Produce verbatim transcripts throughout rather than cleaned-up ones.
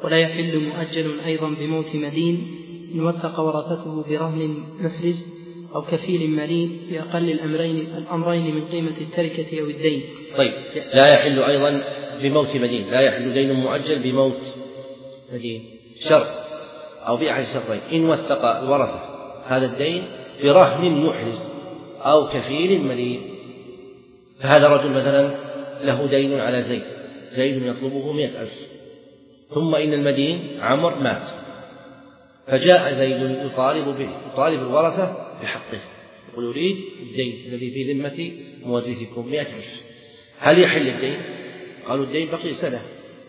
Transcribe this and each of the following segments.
ولا يحل مؤجل أيضا بموت مدين إن وثق ورثته برهن محرز أو كفيل مليء بأقل الأمرين, الأمرين من قيمة التركة أو الدين. طيب لا يحل أيضا بموت مدين، لا يحل دين مؤجل بموت مدين شرط أو بأحد الشرطين إن وثق الورثة هذا الدين برهن محرز أو كفيل مليء. فهذا رجل مثلا له دين على زيد، زيد يطلبه مئة ألف، ثم إن المدين عمر مات، فجاء زيد يطالب به، يطالب الورثة بحقه، يقول يريد الدين الذي في ذمة مورثكم مئة ألف. هل يحل الدين؟ قالوا الدين بقي سنة.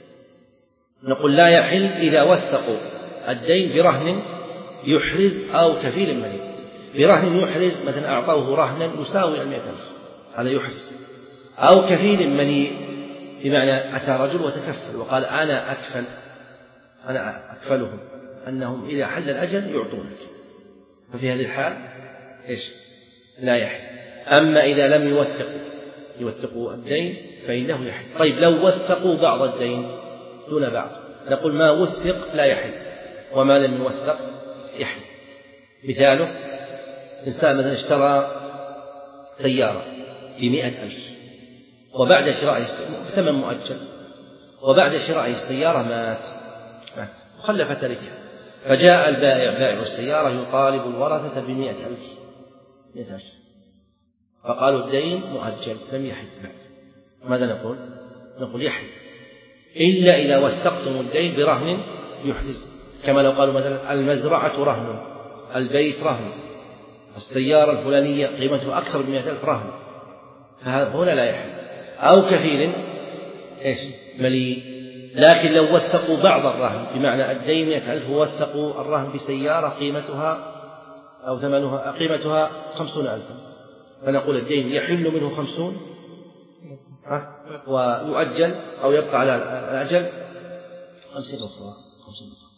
نقول لا يحل إذا وثقوا الدين برهن يحرز أو كفيل مليء. برهن يحرز مثلا أعطوه رهنا يساوي المئة ألف، هذا يحرز. أو كفيل مليء بمعنى أتى رجل وتكفل وقال أنا أكفل أنا أكفلهم أنهم إذا حل الأجل يعطونك، ففي هذه الحال إيش؟ لا يحل. أما إذا لم يوثقوا يوثقوا الدين فإنه يحل. طيب لو وثقوا بعض الدين دون بعض، نقول ما وثق لا يحل وما لم يوثق يحل. مثاله إنسان مثلا اشترى سيارة بمئة ألف، وبعد شرائه ثمن مؤجل، وبعد شرائه السيارة مات مات وخلف تركه، فجاء البائع بائع السيارة يطالب الورثة بمئة ألف مئة ألف، فقالوا الدين مؤجل لم يحل بعد. ماذا نقول؟ نقول يحل إلا إذا وثقتم الدين برهن يحرز، كما لو قالوا مثلا المزرعة رهن، البيت رهن، السيارة الفلانية قيمتها أكثر من مئة ألف رهن، فهنا لا يحل. أو كفيل إيش؟ مليء. لكن لو وثقوا بعض الرهن بمعنى الدين مئة ألف ووثقوا الرهن بسيارة قيمتها أو ثمنها قيمتها خمسون ألفا، فنقول الدين يحل منه خمسون ويؤجل أو يبقى على الأجل خمسين أخرى. خمسين أخرى.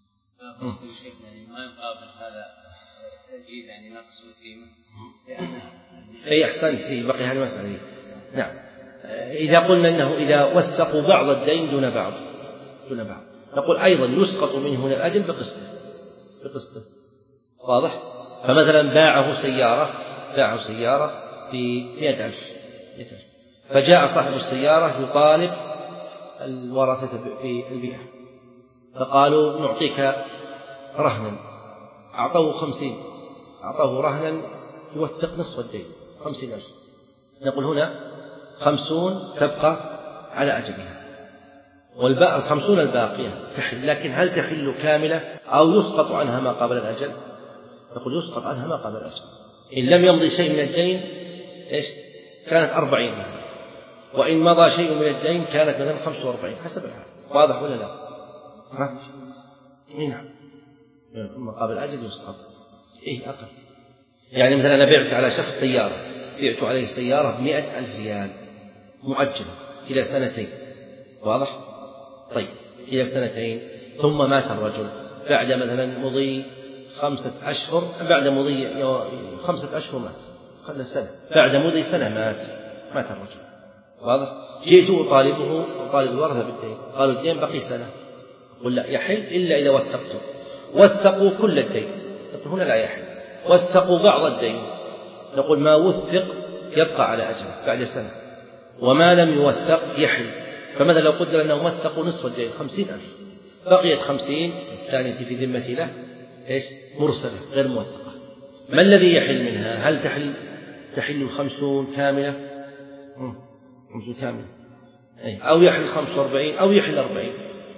ما يقابل هذا التأجيل يعني نقص القيمة. أي أحسن فيه بقي هذه المسألة. نعم. إذا قلنا أنه إذا وثقوا بعض الدين دون بعض دون بعض نقول أيضا يسقط منه الأجل بقسطه بقسطه واضح؟ فمثلا باعه سيارة باعه سيارة بمئة ألف، فجاء صاحب السيارة يطالب الورثة بالبيع، فقالوا نعطيك رهنا، أعطوه خمسين، أعطوه رهنا يوثق نصف الدين خمسين ألف. نقول هنا خمسون تبقى على أجلها، والباقي الخمسون الباقية تحل. لكن هل تحل كاملة أو يسقط عنها ما قبل الأجل؟ نقول يسقط عنها ما قبل الأجل. إن لم يمضي شيء من الدين إيش؟ كانت أربعين، وإن مضى شيء من الدين كانت مثلا خمسة وأربعين حسب الحال. واضح ولا لا؟ ها؟ نعم. ما قبل الأجل يسقط. إيه أقل. يعني مثلا أنا بعت على شخص سيارة، بعت عليه السيارة بمئة ألف ريال مؤجلة إلى سنتين، واضح؟ طيب إلى سنتين، ثم مات الرجل بعد مثلا مضي خمسة أشهر، بعد مضي خمسة أشهر مات، خلى سنة، بعد مضي سنة مات مات الرجل، واضح؟ جئت أطالبه أطالب الورثة بالدين، قالوا الدين بقي سنة، قل لا يحل إلا إذا وثقتم. وثقوا كل الدين، هنا لا يحل. وثقوا بعض الدين، نقول ما وثق يبقى على أجله بعد سنة، وما لم يوثق يحل. فمثلا لو قدر أنهم وثقوا نصف الدين خمسين ألف، بقيت خمسين الثانية في ذمة له إيش؟ مرسلة غير موثقة. ما الذي يحل منها؟ هل تحل تحل الخمسون كاملة خمسون كاملة أو يحل خمس وأربعين أو يحل أربعين؟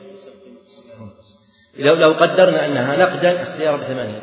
لو لو قدرنا أنها نقدا السيارة بثمانية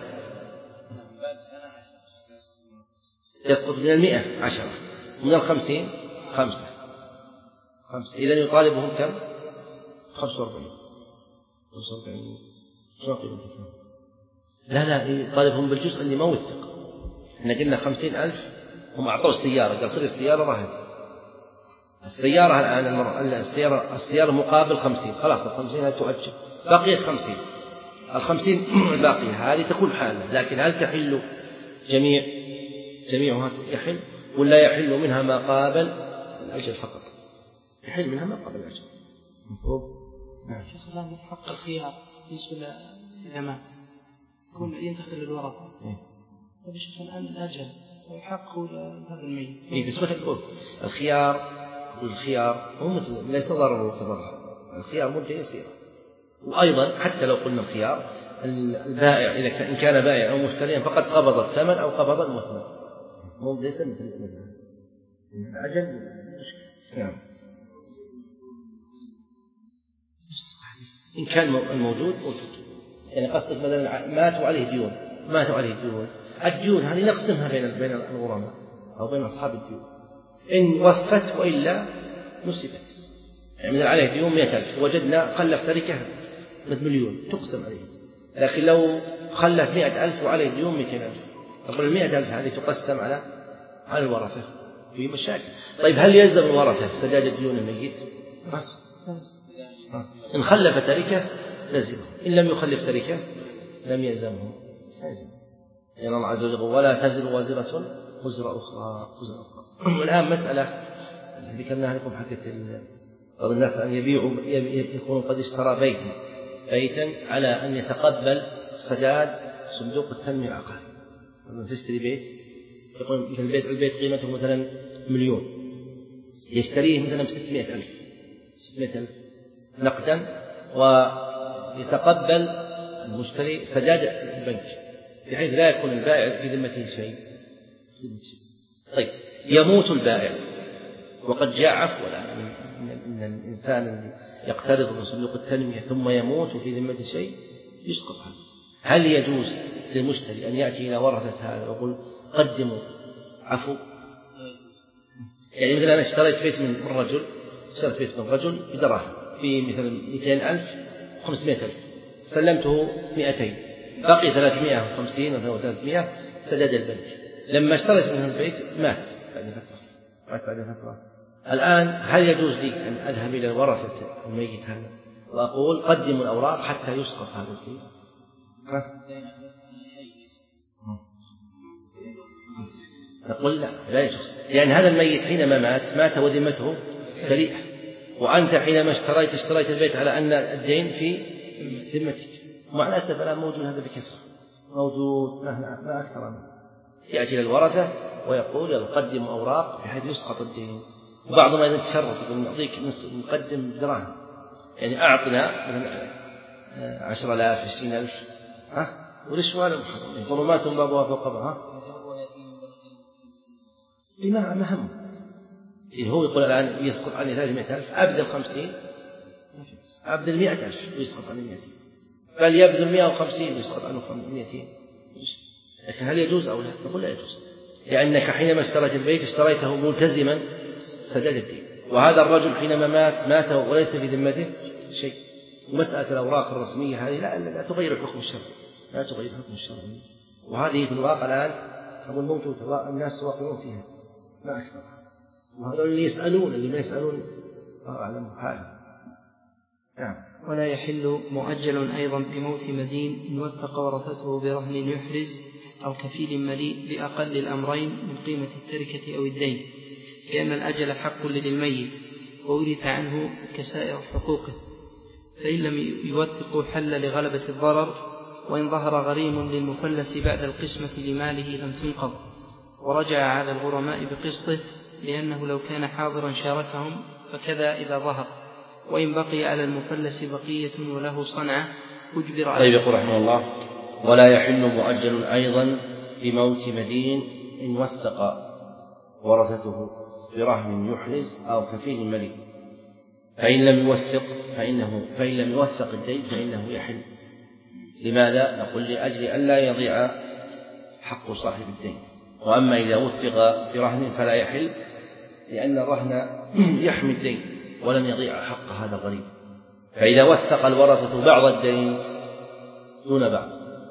يسقط من المئة عشرة، من الخمسين خمسة خمسة، إذن يطالبهم كم؟ خمسة وأربعين خمسة وأربعين شو قيمتها؟ لا لا يطالبهم بالجزء اللي ما وثق. احنا قلنا خمسين ألف، هم أعطوا السيارة، قال صير السيارة رهن. السيارة الآن المر... السيارة السيارة مقابل خمسين، خلاص الخمسين هذه تؤجل، بقيت خمسين، الخمسين الباقية هذه تكون حالة. لكن هل تحل جميع جميعها يحل ولا يحل منها ما قابل الأجل فقط؟ يحل منها ما قابل الأجل. مفهوم؟ شيخ الآن حق الخيار بالنسبة إذا مات يكون ينتقل للورثة. طيب شيخ الآن الأجل وحق هذا الميت. إيه بس مثل تقول الخيار والخيار هو مثل ليس ضرر وتضرر. الخيار مدة يسيرة. وأيضا حتى لو قلنا الخيار البائع إذا كان إن كان بائع أو مشتريا فقد قبض الثمن أو قبض المثمن. مو ليس مثل الأجل مشكلة. نعم. إن كان الموجود موجود. يعني قصدك مثلا ماتوا عليه ديون ماتوا عليه ديون الديون هذه نقسمها بين بين الغرماء أو بين أصحاب الديون إن وفت وإلا نسبت. يعني مثلا عليه ديون مئة ألف وجدنا خلف تركة مليون تقسم عليه. لكن لو خلف مئة ألف وعليه ديون مئتين ألف تقول المئة ألف هذه تقسم على على الورثة في مشاكل. طيب هل يلزم الورثة سداد الديون الميت؟ إن خلف تركة لزمه إن لم يخلف تركة لم يلزمه. يعني الله عز وجل ولا تزر وازرة وزر أخرى وزر أخرى. والآن مسألة ذكرناها لكم حقة بعض الناس أن يبيعوا يكون قد اشترى بيتا بيتا على أن يتقبل سداد صندوق التنمية العقاري. لما تشتري بيت يقول مثل البيت البيت قيمته مثلا مليون يشتريه مثلا بستمائة ألف ستمائة ألف نقدا ويتقبل المشتري سداد البنك بحيث لا يكون البائع في ذمته شيء. طيب يموت البائع وقد جاء عفوا من الإنسان الذي يقترض من صندوق التنمية ثم يموت في ذمته شيء يسقط عنه. هل يجوز للمشتري أن يأتي إلى ورثة هذا ويقول قدموا عفو؟ يعني مثلا أنا اشتريت بيت من رجل اشتريت بيت من رجل بدراهم بمثلا مئتين ألف خمسمائة ألف سلمته مئتين بقي ثلاثمائة وخمسين أو ثلاثمائة سداد البنك. لما اشتريت منه البيت مات بعد فترة مات بعد فترة. الآن هل يجوز لي أن أذهب إلى ورثة الميت هذا وأقول قدموا الأوراق حتى يسقط هذا الشيء؟ نقول لا لا يجوز لأن هذا الميت حينما مات مات وذمته بريئة وأنت حينما اشتريت اشتريت البيت على أن الدين في ذمتك. ومع الأسف الآن موجود هذا بكثرة موجود ما أكثر منه. يأتي إلى الورثة ويقول يلا قدموا أوراق بحيث يسقط الدين. وبعضهم أيضا يتشرف يقول نعطيك نقدم دراهم يعني أعطنا مثلا عشر آلاف عشرين ألف ها والإشوال المحرم ظلمات بابها فوق بعضها بما مهم. إذا هو يقول الآن يسقط عني ثلاثمائة ألف أبذل خمسين أبذل مئة ألف ويسقط عني مئتين بل يبذل مئة وخمسين ويسقط عنه مئتين. لكن هل يجوز أو لا؟ نقول لا يجوز لأنك حينما اشتريت البيت اشتريته ملتزما سداد الدين وهذا الرجل حينما مات مات وليس في ذمته شيء. ومسألة الأوراق الرسمية هذه لا, لا, لا تغير الحكم الشرعي لا تغير الحكم الشرعي. وهذه في الواقع الآن أقول موجودة الناس واقعون فيها ما أكثر. وهذول اللي يسألون اللي ما يسألون أعلم حاله. نعم. ولا يحل مؤجل أيضا بموت مدين إن وثق ورثته برهن يحرز أو كفيل مليء بأقل الأمرين من قيمة التركة أو الدين لأن الأجل حق للميت وورث عنه كسائر حقوقه فإن لم يوثق حل لغلبة الضرر وإن ظهر غريم للمفلس بعد القسمة لماله لم تنقض ورجع على الغرماء بقسطه لأنه لو كان حاضرا شاركهم فكذا إذا ظهر وإن بقي على المفلس بقية وله صنعة أجبر عليه. طيب يقول رحمه الله ولا يحل مؤجل أيضا بموت مدين إن وثق ورثته برهن يحرز أو كفيل مليء فإن لم يوثق فإنه فإن لم يوثق الدين فإنه يحل. لماذا؟ نقول لأجل ألا يضيع حق صاحب الدين. وأما إذا وثق برهن فلا يحل لأن الرهن يحمي الدين ولن يضيع حق هذا الغريب. فإذا وثق الورثة بعض الدين دون بعض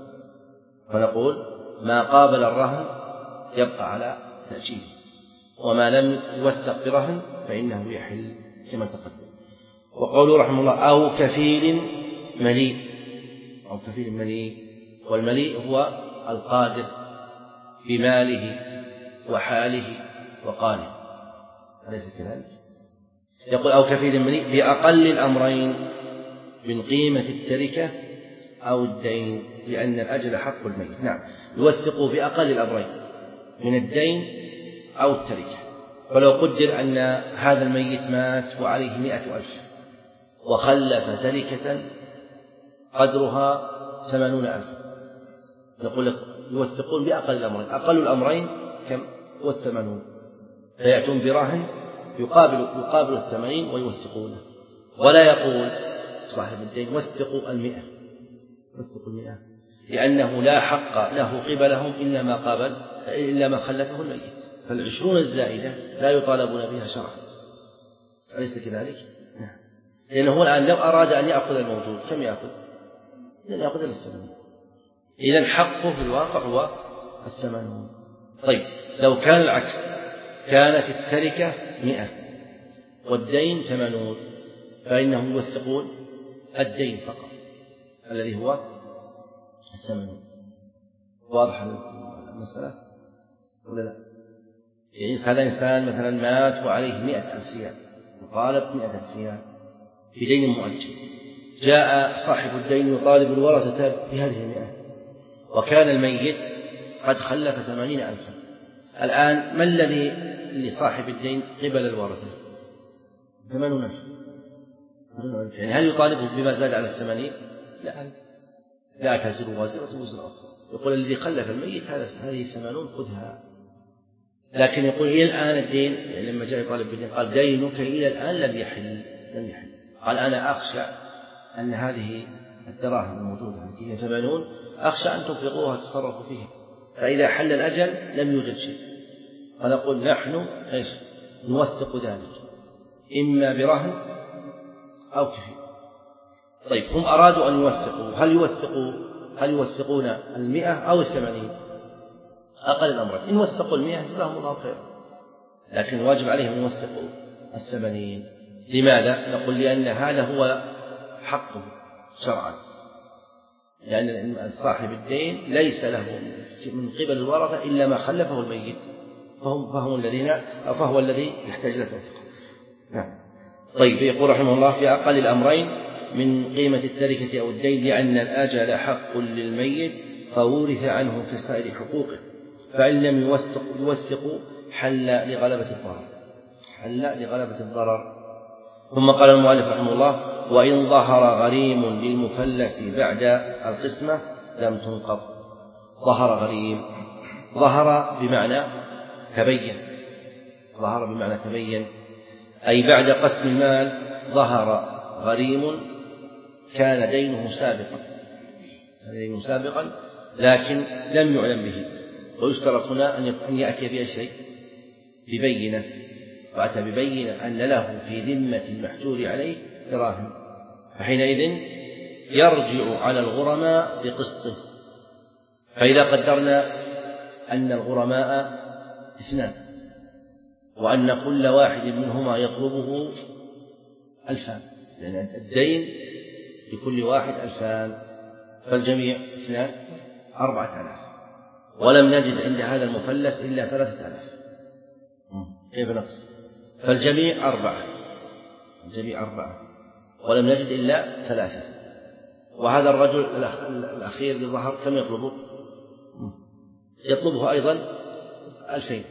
فنقول ما قابل الرهن يبقى على تأجيله وما لم يوثق برهن فإنه يحل كما تقدم. وقوله رحمه الله أو كفيل مليء أو كفيل مليء والمليء هو القادر بماله وحاله وقاله أليس كذلك؟ يقول أو كفيل مليء بأقل الأمرين من قيمة التركة أو الدين، لأن الأجل حق الميت. نعم، يوثق بأقل الأمرين من الدين أو التركة. فلو قدر أن هذا الميت مات وعليه مئة ألف وخلف تركة قدرها ثمانون ألف، نقول لك يوثقون بأقل الأمرين. أقل الأمرين كم؟ هو الثمانون، فيأتون برهن يقابل يقابل الثمانين ويوثقونه، ولا يقول صاحب الدين وثقوا المئة وثقوا المئة، لأنه لا حق له قبلهم إلا ما قابل إلا ما خلفه الميت. فالعشرون الزائدة لا يطالبون بها شرعا، أليس كذلك؟ نعم، لأنه هو الآن لو أراد أن يأخذ الموجود كم يأخذ؟ لن يأخذ إلا الثمانين. إذن حقه في الواقع هو الثمانون. طيب لو كان العكس، كانت التركة مئة والدين ثمانون، فإنهم يوثقون الدين فقط الذي هو الثمانون. واضح المسألة ولا لا؟ يعني هذا إنسان مثلا مات وعليه مئة ألف ريال وطالب مئة ألف ريال بدين مؤجل، جاء صاحب الدين يطالب الورثة بهذه المئة، وكان الميت قد خلف ثمانين ألفا. الآن ما الذي لصاحب الدين قبل الورثة؟ ثمانون ألف. يعني هل يطالبه بما زاد على الثمانين؟ لا، لا تزر وازرة وزر أخرى. يقول الذي خلف الميت هذه الثمانون خذها. لكن يقول إلى الآن الدين، يعني لما جاء يطالب بالدين قال دينك إلى الآن لم يحل لم يحل قال أنا أخشى أن هذه الدراهم الموجودة التي هي ثمانون أخشى أن تنفقوها تصرفوا فيها، فإذا حل الأجل لم يوجد شيء. فنقول نحن إيش نوثق ذلك إما برهن أو كفيل. طيب هم أرادوا أن يوثقوا، هل يوثقوا هل يوثقون المئة أو الثمانين؟ أقل الأمرين. إن وثقوا المئة جزاهم الله خيرا، لكن الواجب عليهم أن يوثقوا الثمانين. لماذا؟ نقول لأن هذا هو حقه شرعا، لأن صاحب الدين ليس له من قبل الورثة إلا ما خلفه الميت، فهم, فهم الذين فهو الذي يحتاج إلى توثيق. نعم. طيب يقول رحمه الله في أقل الأمرين من قيمة التركة أو الدين، لأن الآجل حق للميت فورث عنه كسائر حقوقه، فإن لم يوثق يوثقوا حل لغلبة الضرر حل لغلبة الضرر. ثم قال المؤلف رحمه الله: وإن ظهر غريم للمفلس بعد القسمة لم تنقض. ظهر غريم، ظهر بمعنى تبين، ظهر بمعنى تبين، أي بعد قسم المال ظهر غريم كان دينه سابقا دينه سابقا لكن لم يعلم به، ويشترط هنا أن يأتي بشيء ببينة، فأتى ببينة أن له في ذمة المحجور عليه دراهم، فحينئذ يرجع على الغرماء بقسطه. فإذا قدرنا أن الغرماء اثنان وأن كل واحد منهما يطلبه ألفان، لأن يعني الدين لكل واحد ألفان، فالجميع اثنان أربعة آلاف، ولم نجد عند هذا المفلس إلا ثلاثة آلاف، كيف نقص؟ فالجميع أربعة الجميع أربعة ولم نجد إلا ثلاثة. وهذا الرجل الأخير اللي ظهر كم يطلبه؟ يطلبه أيضا ألفين.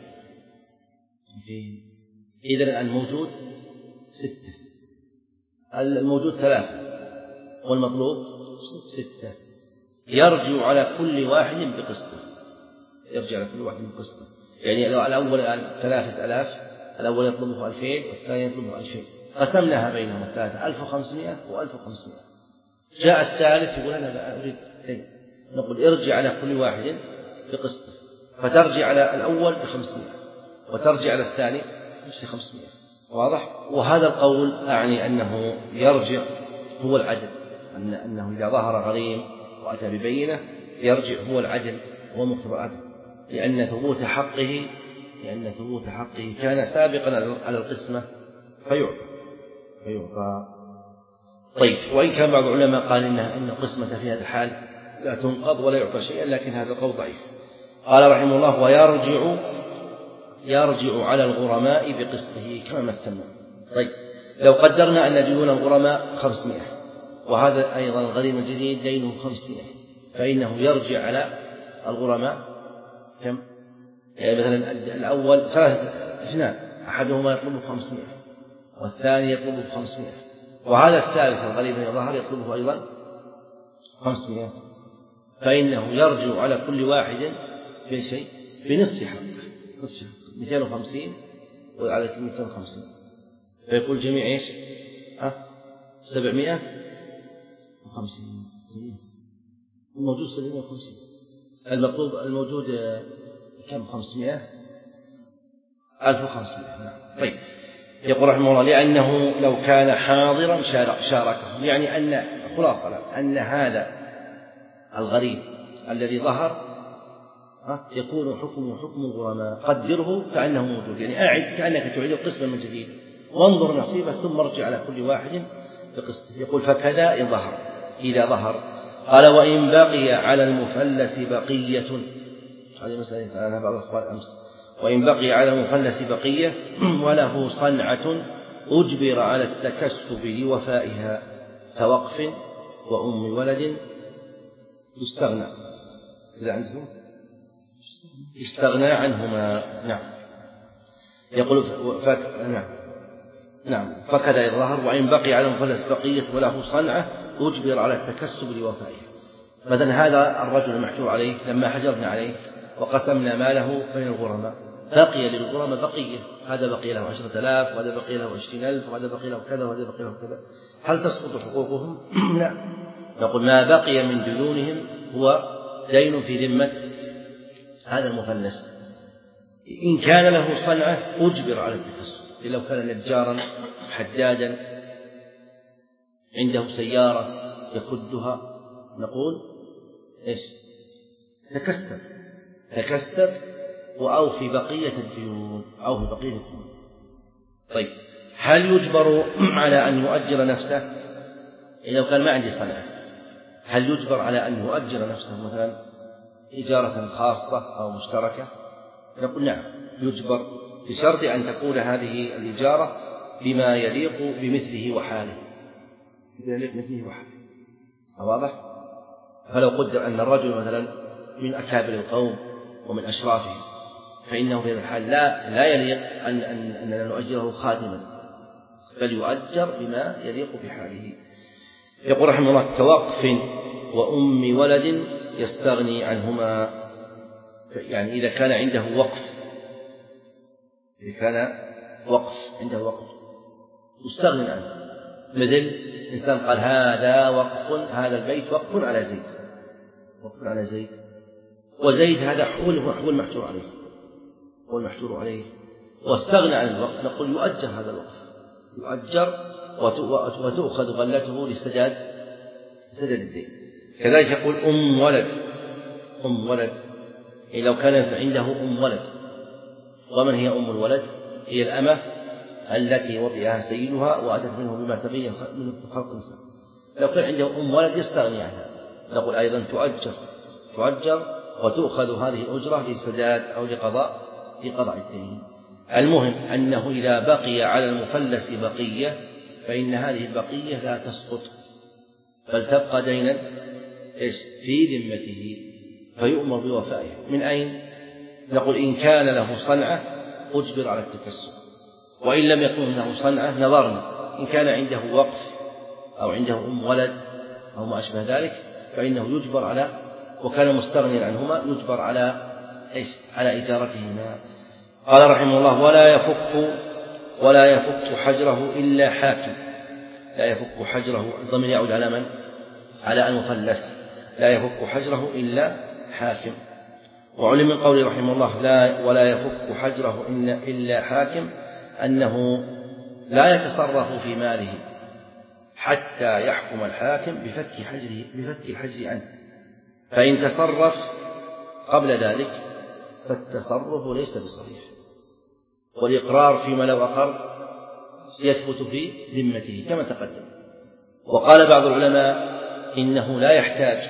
إذن الموجود ستة، الموجود ثلاثة والمطلوب ستة. يرجع على كل واحد بقسطه يرجع على كل واحد بقسطه يعني الأول الآن ثلاثة آلاف، الأول يطلبه ألفين والثاني يطلبه ألفين، قسمناها بينهم الثلاثة ألف وخمسمائة وألف وخمسمائة. جاء الثالث يقول أنا لا أريد دين، نقول ارجع على كل واحد بقسطه، فترجع على الأول بخمسمائة وترجع على الثاني بخمسمائة. واضح؟ وهذا القول أعني أنه يرجع هو العدل، أن أنه إذا ظهر غريم وأتى ببينة يرجع هو العدل، هو مقتضى العدل، لأن ثبوت حقه لأن ثبوت حقه كان سابقا على القسمة فيعطى فيعطى طيب، وإن كان بعض العلماء قال إنها إن القسمة في هذا الحال لا تنقض ولا يعطى شيئا، لكن هذا القول ضعيف. قال رحمه الله: ويرجع يرجع على الغرماء بقسطه كما مثلنا. طيب لو قدرنا أن ديون الغرماء خمسمائة وهذا أيضا الغريم الجديد دينه خمسمائة، فإنه يرجع على الغرماء كم؟ يعني مثلا الأول ثلاثة اثنان، أحدهما يطلبه خمسمائة والثاني يطلبه خمسمائة، وهذا الثالث الغريب من الظهر يطلبه أيضا خمسمائة، فإنه يرجع على كل واحد بشيء بنصف حقه، نصف مئتين وخمسين وعلى مئتين وخمسين، فيقول جميع إيش؟ ها سبعمائة وخمسين، الموجود سبعمائة وخمسين، المطلوب الموجود كم؟ خمسمائة، ألف وخمسمائة. طيب، يقول رحمه الله لأنه لو كان حاضرا شاركه، يعني أن خلاصة أن هذا الغريب الذي ظهر يكون حكمه حكم الغرماء، قدره كأنه موجود، يعني أعد كأنك تعيد قسما من جديد وانظر نصيبه ثم ارجع على كل واحد بقسط. يقول فكذا إن ظهر، إذا ظهر. قال وإن بقي على المفلس بقية، هذه مسألة أنا بعض الأخبار أمس، وإن بقي على المفلس بقية وله صنعة أجبر على التكسب لوفائها كوقف وأم ولد يستغنى، إذا عندهم يستغنى عنهما. نعم، يقول فك... نعم نعم فكذا إذا ظهر. وإن بقي على المفلس بقية وله صنعة أجبر على التكسب لوفائها. مثلا هذا الرجل المحجور عليه لما حجرنا عليه وقسمنا ماله بين الغرماء، بقي للغرماء بقية، هذا بقي له عشرة آلاف وهذا بقي له عشرين ألف وهذا بقي له كذا وهذا بقي له كذا، هل تسقط حقوقهم؟ لا، نقول ما بقي من ديونهم هو دين في ذمة هذا المفلس. إن كان له صنعة أجبر على التكسب، لو كان نجارا حدادا عنده سيارة يكدها نقول إيش؟ تكسب تكسب وأوفي بقية الديون، أوفي بقية الديون. طيب، هل يجبر على أن يؤجر نفسه؟ لو كان ما عندي صنعة هل يجبر على أن يؤجر نفسه مثلا إجارة خاصة أو مشتركة؟ نقول نعم يجبر، بشرط أن تكون هذه الإجارة بما يليق بمثله وحاله، يليق بمثله وحاله. واضح؟ فلو قدر أن الرجل مثلا من أكابر القوم ومن أشرافهم، فإنه في هذا الحال لا لا يليق أن أن أننا نؤجره خادما، بل يؤجر بما يليق بحاله. يقول رحمه الله كوقف وأم ولد يستغني عنهما، يعني إذا كان عنده وقف، إذا كان وقف عنده وقف يستغني عنه، مثل إنسان قال هذا وقف، هذا البيت وقف على زيد، وقف على زيد، وزيد هذا هو المحجور عليه، هو المحجور عليه واستغنى عن الوقف، نقول يؤجر هذا الوقف، يؤجر وتؤخذ غلته لسداد سداد الدين. كذلك يقول أم ولد، أم ولد إيه لو كان عنده أم ولد. ومن هي أم الولد؟ هي الأمة التي وطئها سيدها وأتت منه بما تبين من خلق الإنسان. لو كان عنده أم ولد يستغني عنها، نقول أيضا تؤجر تؤجر وتؤخذ هذه الأجرة لسداد أو لقضاء لقضاء الدين. المهم أنه إذا بقي على المفلس بقية فإن هذه البقية لا تسقط، بل تبقى دينا في ذمته فيؤمر بوفائها. من أين؟ نقول إن كان له صنعة أجبر على التكسب، وإن لم يكن له صنعة نظرنا، إن كان عنده وقف أو عنده أم ولد أو ما أشبه ذلك فإنه يجبر على، وكان مستغنيا عنهما يجبر على إيش؟ على إجارتهما. قال رحمه الله ولا يفك ولا يفك حجره إلا حاكم. لا يفك حجره، الضمير يعود على من؟ على المفلس. لا يفك حجره إلا حاكم. وعلم من قوله رحمه الله لا ولا يفك حجره إلا حاكم أنه لا يتصرف في ماله حتى يحكم الحاكم بفك حجره بفك الحجر عنه، فإن تصرف قبل ذلك فالتصرف ليس بصريح، والإقرار فيما لو أقر يثبت في ذمته كما تقدم. وقال بعض العلماء إنه لا يحتاج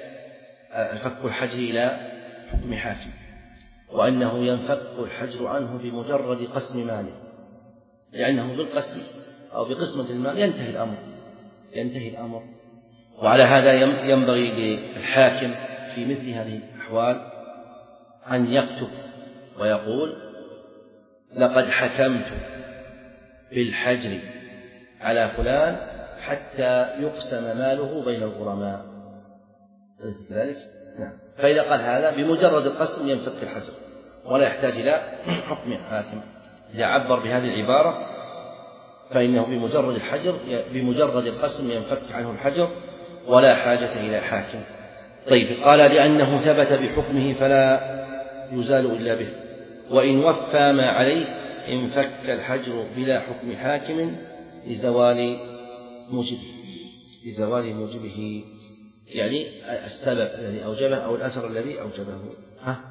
فك الحجر إلى حكم حاكم، وأنه ينفك الحجر عنه بمجرد قسم ماله، لأنه بالقسم أو بقسمة المال ينتهي الأمر ينتهي الأمر وعلى هذا ينبغي للحاكم في مثل هذه الأحوال أن يكتب ويقول لقد حكمت بالحجر على فلان حتى يقسم ماله بين الغرماء. أليس كذلك؟ نعم. فإذا قال هذا بمجرد القسم ينفك الحجر ولا يحتاج إلى حكم حاكم. إذا عبر بهذه العبارة فإنه بمجرد الحجر بمجرد القسم ينفك عنه الحجر ولا حاجة إلى حاكم. طيب، قال لأنه ثبت بحكمه فلا يزال إلا به، وإن وفى ما عليه انفك الحجر بلا حكم حاكم لزوال موجبه لزوال موجبه يعني السبب الذي أوجبه أو الأثر الذي أوجبه. ها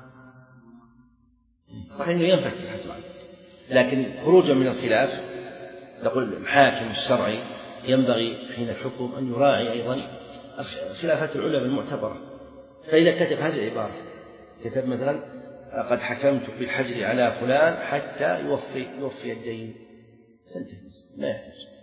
صحيح أنه ينفك الحجر عنه، لكن خروجا من الخلاف نقول الحاكم الشرعي ينبغي حين الحكم أن يراعي أيضا خلافات العلماء المعتبرة. فإذا كتب هذه العبارة كتب مثلا قد حكمت بالحجر على فلان حتى يوفي يوفي الدين، ما يحتاج